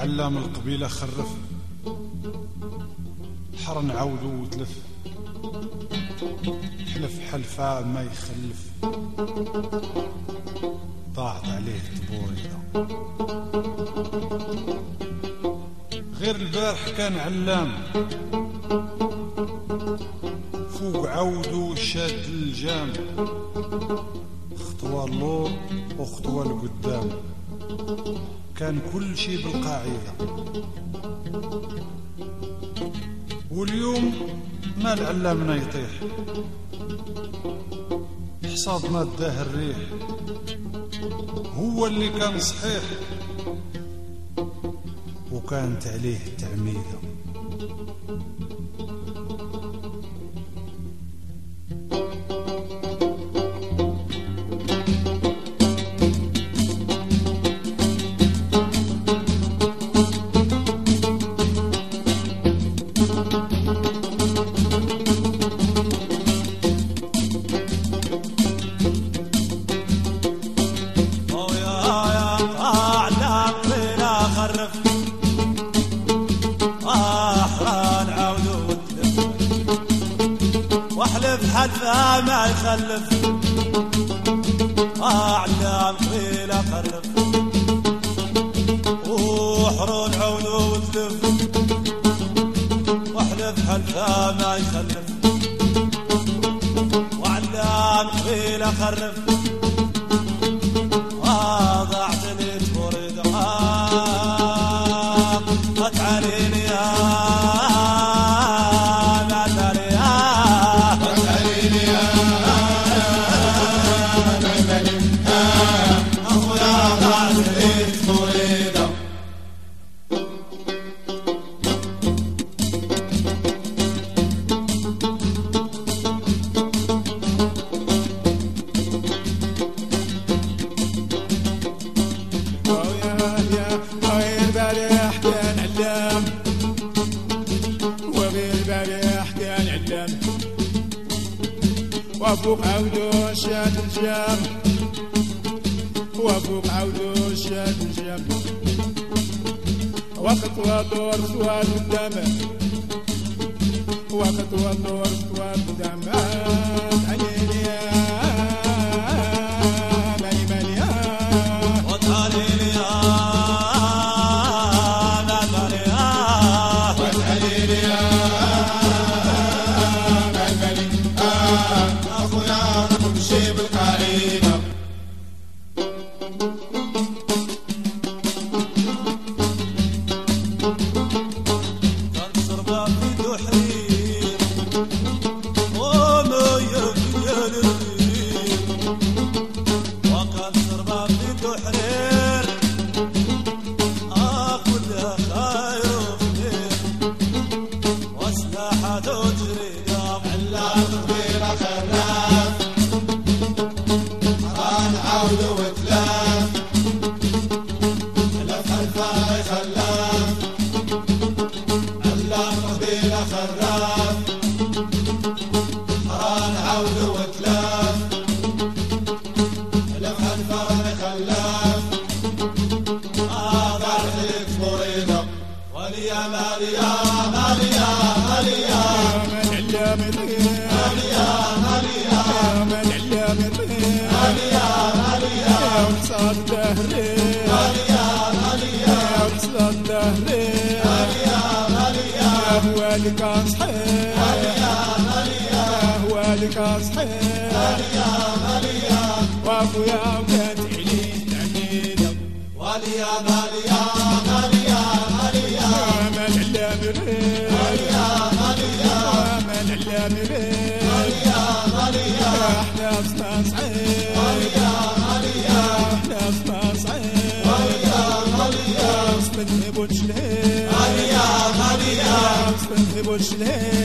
علام القبيلة خرف حر نعاودو وتلف حلف حلفاء ما يخلف ضاعت عليه تبويضة غير البارح كان علام فوق عودو شاد الجام خطوة اللور وخطوة لقدام كان كل شي بالقاعدة واليوم ما العلامنا يطيح حصاد ما داه الريح هو اللي كان صحيح وكانت عليه التعميدة حلفها ما يخلف أعلام طويلة خرف وحرون عونو وتلف واحلف حلفها ما يخلف وعلام طويلة خرف ضاعت لي تبرد فتعاليني يا وابوك عودو شاد الجام وابوك عودو شاد الجام وقت ودور سواد قدامه وقت ودور سواد قدامه عليني يا مالي مالي يا وتعاليني يا مالي يا وتعاليني يا كان صحيح هو اللي كان صحيح وابويا وكانت عليه تعميده واليا ماليا ماليا ماليا من علام الريح ماليا ماليا من علام الريح ماليا ماليا احنا صنا صحيح ماليا ماليا احنا صنا صحيح ماليا ماليا استنهبوا الجليل ماليا ماليا استنهبوا الجليل